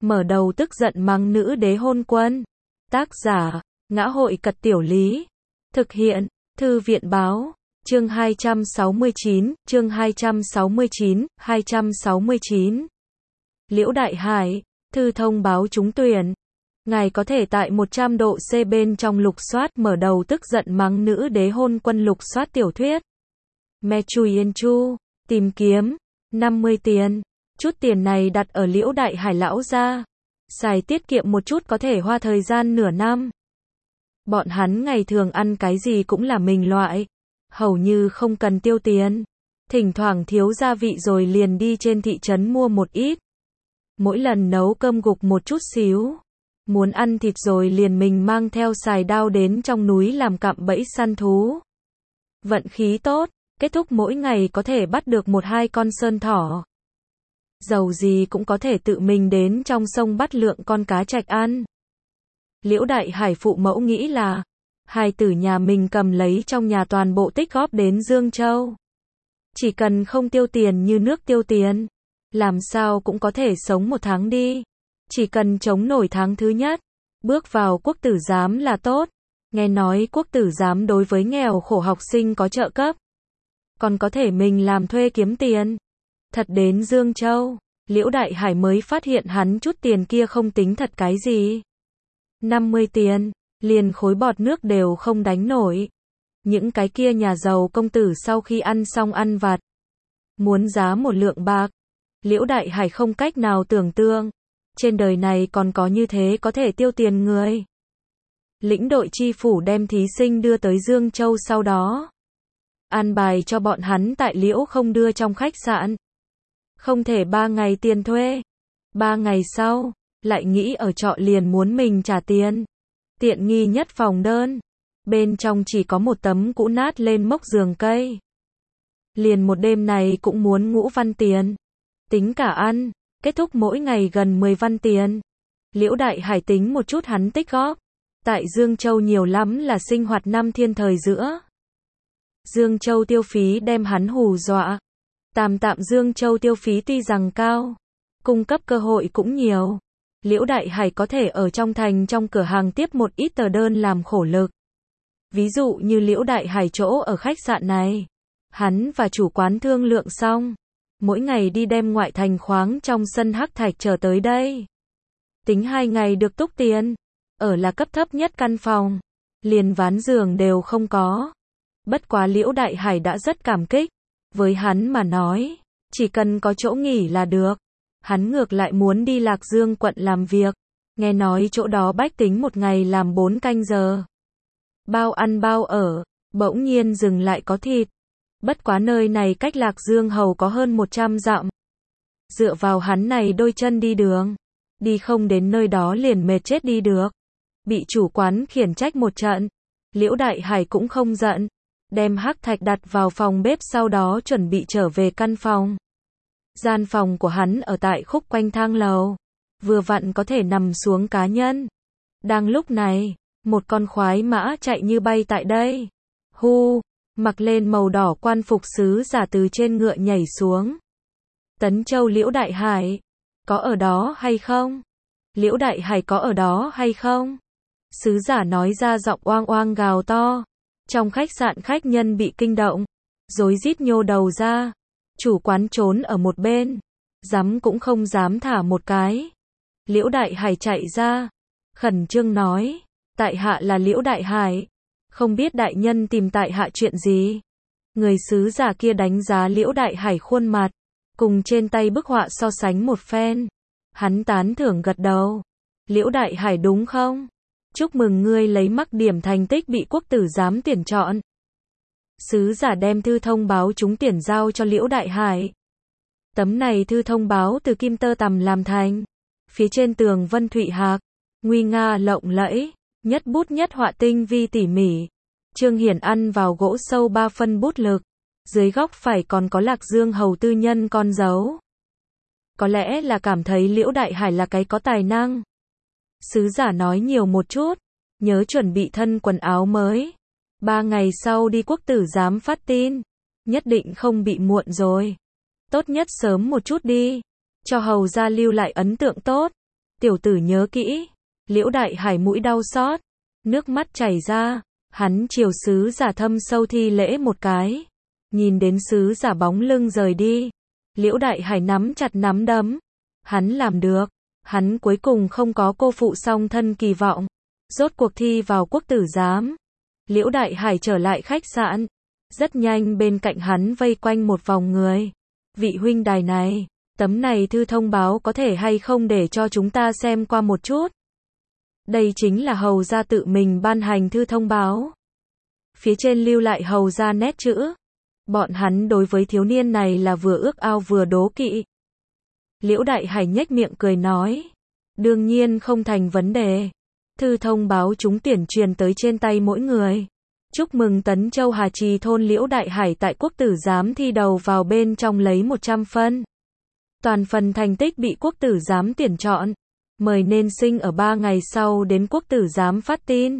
mở đầu tức giận mắng nữ đế hôn quân. Tác giả, Ngã hội Cật Tiểu Lý. Thực hiện, Thư viện Báo. Chương 269, 269. Liễu Đại Hải, thư thông báo trúng tuyển. Ngài có thể tại 100 độ C bên trong lục soát mở đầu tức giận mắng nữ đế hôn quân lục soát tiểu thuyết. Me Chui Yên Chu, tìm kiếm, 50 tiền. Chút tiền này đặt ở Liễu Đại Hải lão gia. Xài tiết kiệm một chút có thể hoa thời gian nửa năm. Bọn hắn ngày thường ăn cái gì cũng là mình loại. Hầu như không cần tiêu tiền. Thỉnh thoảng thiếu gia vị rồi liền đi trên thị trấn mua một ít. Mỗi lần nấu cơm gục một chút xíu. Muốn ăn thịt rồi liền mình mang theo xài đao đến trong núi làm cạm bẫy săn thú. Vận khí tốt, kết thúc mỗi ngày có thể bắt được 1-2 con sơn thỏ. Dầu gì cũng có thể tự mình đến trong sông bắt lượng con cá trạch ăn. Liễu Đại Hải phụ mẫu nghĩ là, hài tử nhà mình cầm lấy trong nhà toàn bộ tích góp đến Dương Châu. Chỉ cần không tiêu tiền như nước tiêu tiền, làm sao cũng có thể sống một tháng đi. Chỉ cần chống nổi tháng thứ nhất, bước vào quốc tử giám là tốt. Nghe nói quốc tử giám đối với nghèo khổ học sinh có trợ cấp. Còn có thể mình làm thuê kiếm tiền. Thật đến Dương Châu, Liễu Đại Hải mới phát hiện hắn chút tiền kia không tính thật cái gì. 50 tiền, liền khối bọt nước đều không đánh nổi. Những cái kia nhà giàu công tử sau khi ăn xong ăn vặt, muốn giá một lượng bạc. Liễu Đại Hải không cách nào tưởng tượng. Trên đời này còn có như thế có thể tiêu tiền người. Lĩnh đội chi phủ đem thí sinh đưa tới Dương Châu sau đó. An bài cho bọn hắn tại Liễu không đưa trong khách sạn. Không thể 3 ngày tiền thuê. 3 ngày sau, lại nghĩ ở trọ liền muốn mình trả tiền. Tiện nghi nhất phòng đơn. Bên trong chỉ có một tấm cũ nát lên mốc giường cây. Liền một đêm này cũng muốn ngũ văn tiền. Tính cả ăn, kết thúc mỗi ngày gần 10 văn tiền. Liễu Đại Hải tính một chút hắn tích góp. Tại Dương Châu nhiều lắm là sinh hoạt năm thiên thời giữa. Dương Châu tiêu phí đem hắn hù dọa. Tạm Dương Châu tiêu phí tuy rằng cao, cung cấp cơ hội cũng nhiều. Liễu Đại Hải có thể ở trong thành trong cửa hàng tiếp một ít tờ đơn làm khổ lực. Ví dụ như Liễu Đại Hải chỗ ở khách sạn này. Hắn và chủ quán thương lượng xong. Mỗi ngày đi đem ngoại thành khoáng trong sân hắc thạch trở tới đây. Tính 2 ngày được túc tiền. Ở là cấp thấp nhất căn phòng. Liền ván giường đều không có. Bất quá Liễu Đại Hải đã rất cảm kích. Với hắn mà nói, chỉ cần có chỗ nghỉ là được. Hắn ngược lại muốn đi Lạc Dương quận làm việc. Nghe nói chỗ đó bách tính một ngày làm 4 canh giờ. Bao ăn bao ở, bỗng nhiên dừng lại có thịt. Bất quá nơi này cách Lạc Dương hầu có hơn 100 dặm. Dựa vào hắn này đôi chân đi đường. Đi không đến nơi đó liền mệt chết đi được. Bị chủ quán khiển trách một trận. Liễu Đại Hải cũng không giận. Đem hắc thạch đặt vào phòng bếp sau đó chuẩn bị trở về căn phòng. Gian phòng của hắn ở tại khúc quanh thang lầu. Vừa vặn có thể nằm xuống cá nhân. Đang lúc này, một con khoái mã chạy như bay tại đây. Hu, mặc lên màu đỏ quan phục sứ giả từ trên ngựa nhảy xuống. Tấn Châu Liễu Đại Hải, có ở đó hay không? Liễu Đại Hải có ở đó hay không? Sứ giả nói ra giọng oang oang gào to. Trong khách sạn khách nhân bị kinh động, rối rít nhô đầu ra. Chủ quán trốn ở một bên, dám cũng không dám thả một cái. Liễu Đại Hải chạy ra, khẩn trương nói, tại hạ là Liễu Đại Hải, không biết đại nhân tìm tại hạ chuyện gì. Người sứ giả kia đánh giá Liễu Đại Hải khuôn mặt, cùng trên tay bức họa so sánh một phen. Hắn tán thưởng gật đầu. Liễu Đại Hải đúng không? Chúc mừng ngươi lấy mắc điểm thành tích bị quốc tử giám tuyển chọn. Sứ giả đem thư thông báo trúng tuyển giao cho Liễu Đại Hải. Tấm này thư thông báo từ kim tơ tằm làm thành. Phía trên tường vân thụy hạc, nguy nga lộng lẫy, nhất bút nhất họa tinh vi tỉ mỉ. Trương Hiển ăn vào gỗ sâu 3 phân bút lực. Dưới góc phải còn có Lạc Dương hầu tư nhân con dấu. Có lẽ là cảm thấy Liễu Đại Hải là cái có tài năng. Sứ giả nói nhiều một chút, nhớ chuẩn bị thân quần áo mới. 3 ngày sau đi quốc tử giám phát tin, nhất định không bị muộn rồi. Tốt nhất sớm một chút đi, cho hầu gia lưu lại ấn tượng tốt. Tiểu tử nhớ kỹ. Liễu Đại Hải mũi đau xót, nước mắt chảy ra, hắn chiều sứ giả thâm sâu thi lễ một cái. Nhìn đến sứ giả bóng lưng rời đi, Liễu Đại Hải nắm chặt nắm đấm. Hắn làm được, hắn cuối cùng không có cô phụ song thân kỳ vọng. Rốt cuộc thi vào quốc tử giám. Liễu Đại Hải trở lại khách sạn. Rất nhanh bên cạnh hắn vây quanh một vòng người. Vị huynh đài này, tấm này thư thông báo có thể hay không để cho chúng ta xem qua một chút? Đây chính là hầu gia tự mình ban hành thư thông báo. Phía trên lưu lại hầu gia nét chữ. Bọn hắn đối với thiếu niên này là vừa ước ao vừa đố kỵ. Liễu Đại Hải nhếch miệng cười nói. Đương nhiên không thành vấn đề. Thư thông báo trúng tuyển truyền tới trên tay mỗi người. Chúc mừng Tấn Châu Hà Trì thôn Liễu Đại Hải tại quốc tử giám thi đầu vào bên trong lấy 100 phân. Toàn phần thành tích bị quốc tử giám tuyển chọn. Mời nên sinh ở 3 ngày sau đến quốc tử giám phát tin.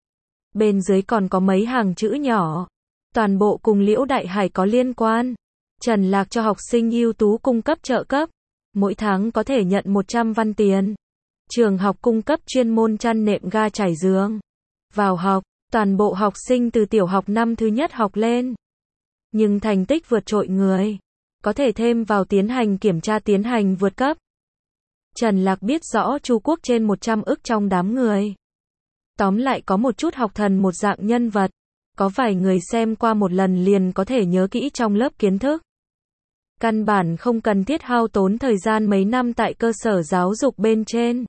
Bên dưới còn có mấy hàng chữ nhỏ. Toàn bộ cùng Liễu Đại Hải có liên quan. Trần Lạc cho học sinh ưu tú cung cấp trợ cấp. Mỗi tháng có thể nhận 100 văn tiền. Trường học cung cấp chuyên môn chăn nệm ga trải giường. Vào học, toàn bộ học sinh từ tiểu học năm thứ nhất học lên. Nhưng thành tích vượt trội người. Có thể thêm vào tiến hành kiểm tra tiến hành vượt cấp. Trần Lạc biết rõ Chu Quốc trên 100 ức trong đám người. Tóm lại có một chút học thần một dạng nhân vật. Có vài người xem qua một lần liền có thể nhớ kỹ trong lớp kiến thức. Căn bản không cần thiết hao tốn thời gian mấy năm tại cơ sở giáo dục bên trên.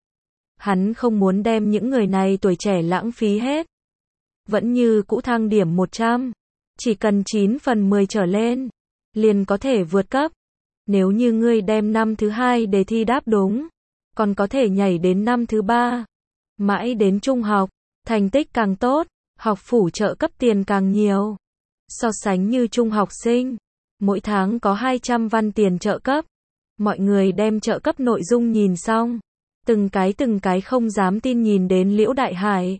Hắn không muốn đem những người này tuổi trẻ lãng phí hết. Vẫn như cũ thang điểm 100. Chỉ cần 9 phần 10 trở lên. Liền có thể vượt cấp. Nếu như ngươi đem năm thứ 2 đề thi đáp đúng. Còn có thể nhảy đến năm thứ 3. Mãi đến trung học. Thành tích càng tốt. Học phủ trợ cấp tiền càng nhiều. So sánh như trung học sinh. Mỗi tháng có 200 văn tiền trợ cấp. Mọi người đem trợ cấp nội dung nhìn xong. Từng cái không dám tin nhìn đến Liễu Đại Hải.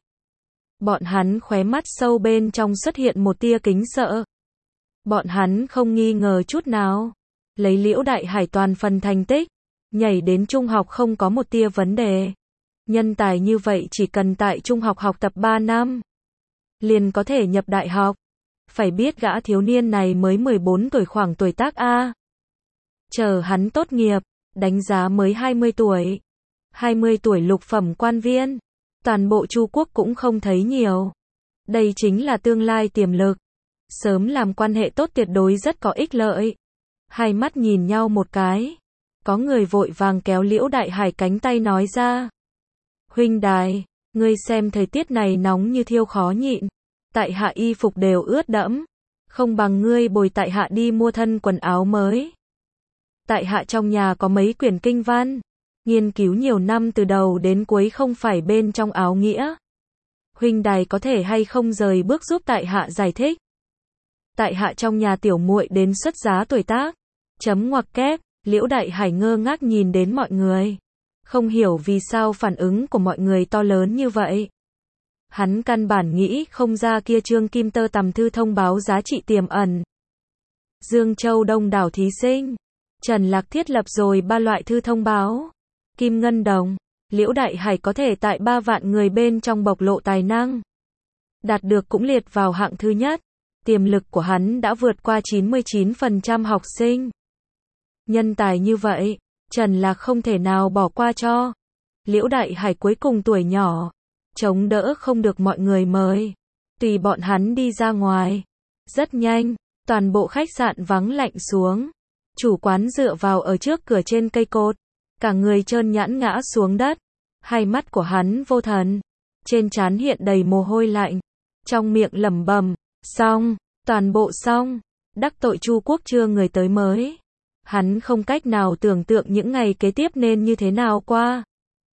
Bọn hắn khóe mắt sâu bên trong xuất hiện một tia kính sợ. Bọn hắn không nghi ngờ chút nào. Lấy Liễu Đại Hải toàn phần thành tích. Nhảy đến trung học không có một tia vấn đề. Nhân tài như vậy chỉ cần tại trung học học tập 3 năm. Liền có thể nhập đại học. Phải biết gã thiếu niên này mới 14 tuổi khoảng tuổi tác A. Chờ hắn tốt nghiệp, đánh giá mới 20 tuổi. 20 tuổi lục phẩm quan viên. Toàn bộ Chu Quốc cũng không thấy nhiều. Đây chính là tương lai tiềm lực. Sớm làm quan hệ tốt tuyệt đối rất có ích lợi. Hai mắt nhìn nhau một cái. Có người vội vàng kéo Liễu Đại Hải cánh tay nói ra. Huynh đài, ngươi xem thời tiết này nóng như thiêu khó nhịn. Tại hạ y phục đều ướt đẫm. Không bằng ngươi bồi tại hạ đi mua thân quần áo mới. Tại hạ trong nhà có mấy quyển kinh văn. Nghiên cứu nhiều năm từ đầu đến cuối không phải bên trong áo nghĩa. Huynh đài có thể hay không rời bước giúp tại hạ giải thích. Tại hạ trong nhà tiểu muội đến xuất giá tuổi tác. Chấm ngoặc kép, Liễu Đại Hải ngơ ngác nhìn đến mọi người. Không hiểu vì sao phản ứng của mọi người to lớn như vậy. Hắn căn bản nghĩ không ra kia trương kim tơ tằm thư thông báo giá trị tiềm ẩn. Dương Châu đông đảo thí sinh. Trần Lạc thiết lập rồi 3 loại thư thông báo. Kim ngân đồng. Liễu Đại Hải có thể tại 3 vạn người bên trong bộc lộ tài năng. Đạt được cũng liệt vào hạng thứ nhất. Tiềm lực của hắn đã vượt qua 99% học sinh. Nhân tài như vậy, Trần Lạc không thể nào bỏ qua cho. Liễu Đại Hải cuối cùng tuổi nhỏ. Chống đỡ không được mọi người mời. Tùy bọn hắn đi ra ngoài. Rất nhanh, toàn bộ khách sạn vắng lạnh xuống. Chủ quán dựa vào ở trước cửa trên cây cột. Cả người trơn nhẵn ngã xuống đất. Hai mắt của hắn vô thần. Trên trán hiện đầy mồ hôi lạnh. Trong miệng lẩm bẩm, xong, toàn bộ xong. Đắc tội Chu Quốc chưa người tới mới. Hắn không cách nào tưởng tượng những ngày kế tiếp nên như thế nào qua.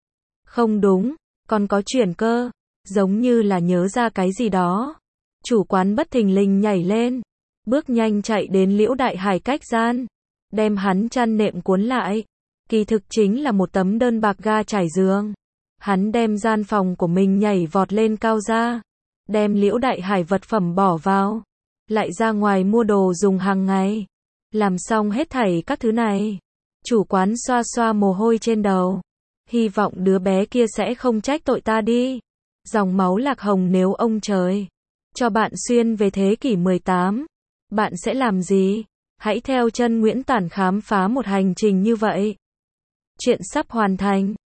Không đúng. Còn có chuyển cơ, giống như là nhớ ra cái gì đó. Chủ quán bất thình lình nhảy lên, bước nhanh chạy đến Liễu Đại Hải cách gian, đem hắn chăn nệm cuốn lại. Kỳ thực chính là một tấm đơn bạc ga trải giường. Hắn đem gian phòng của mình nhảy vọt lên cao ra, đem Liễu Đại Hải vật phẩm bỏ vào, lại ra ngoài mua đồ dùng hàng ngày. Làm xong hết thảy các thứ này, chủ quán xoa xoa mồ hôi trên đầu. Hy vọng đứa bé kia sẽ không trách tội ta đi. Dòng máu lạc hồng nếu ông trời cho bạn xuyên về thế kỷ 18, bạn sẽ làm gì? Hãy theo chân Nguyễn Tản khám phá một hành trình như vậy. Chuyện sắp hoàn thành.